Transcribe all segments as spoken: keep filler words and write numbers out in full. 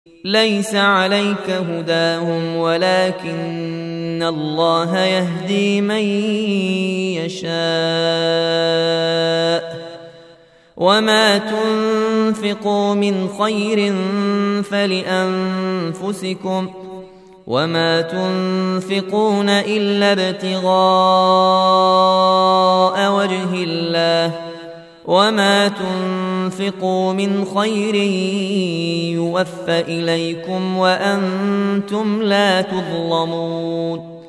ليس عليك هداهم ولكن الله يهدي من يشاء وما تنفقوا من خير فلأنفسكم وما تنفقون إلا ابتغاء وجه الله وما تنفقوا من خير يوفى إليكم وأنتم لا تظلمون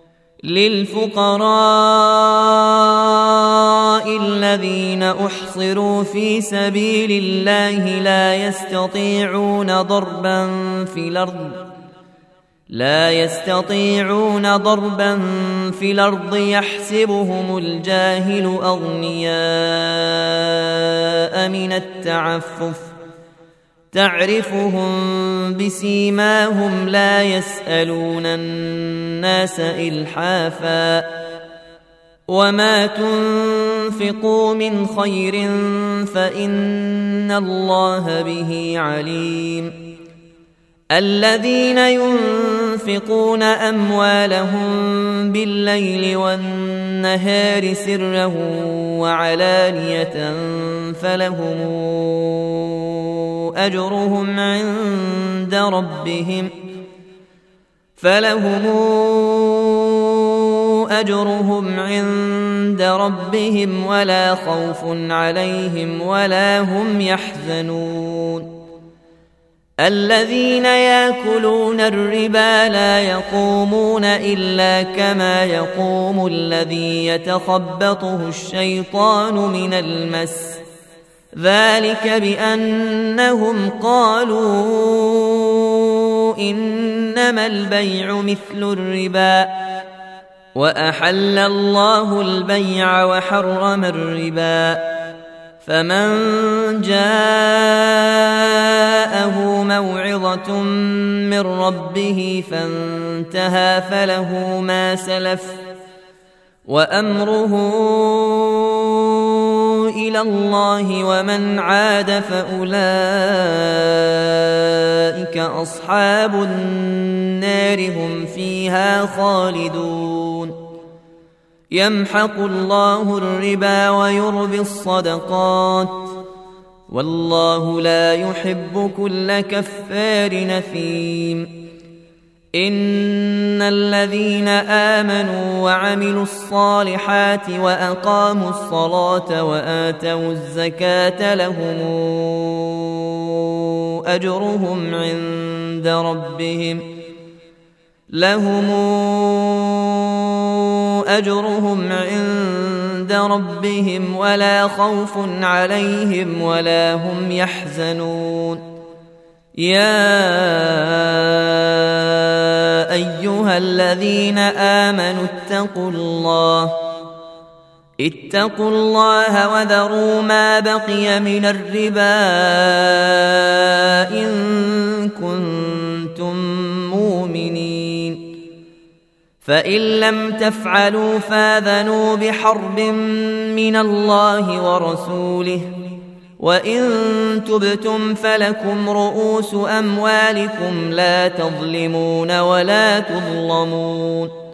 للفقراء الذين أحصروا في سبيل الله لا يستطيعون ضربا في الأرض لا يستطيعون ضربا في الأرض يحسبهم الجاهل أغنياء من التعفف تعرفهم بسيماهم لا يسألون الناس إلحافا وما تنفقوا من خير فإن الله به عليم الذين ينفقون أموالهم بالليل والنهار سرا وعلانية فلهم أجرهم عند ربهم فلهم أجرهم عند ربهم ولا خوف عليهم ولا هم يحزنون الذين يأكلون الربا لا يقومون إلا كما يقوم الذي يتخبطه الشيطان من المس ذلك بأنهم قالوا إنما البيع مثل الربا وأحل الله البيع وحرم الربا فمن جاءه موعظة من ربه فانتهى فله ما سلف وأمره إلى الله ومن عاد فأولئك أصحاب النار هم فيها خالدون يمحق الله الربا ويربي الصدقات والله لا يحب كل كفار نثيم إن الذين آمنوا وعملوا الصالحات وأقاموا الصلاة وآتوا الزكاة لهم أجرهم عند ربهم لهم أجرهم عند ربهم ولا خوف عليهم ولا هم يحزنون يا أيها الذين آمنوا اتقوا الله اتقوا الله وذروا ما بقي من الربا إن كنتم مؤمنين فإن لم تفعلوا فاذنوا بحرب من الله ورسوله وإن تبتم فلكم رؤوس أموالكم لا تظلمون ولا تظلمون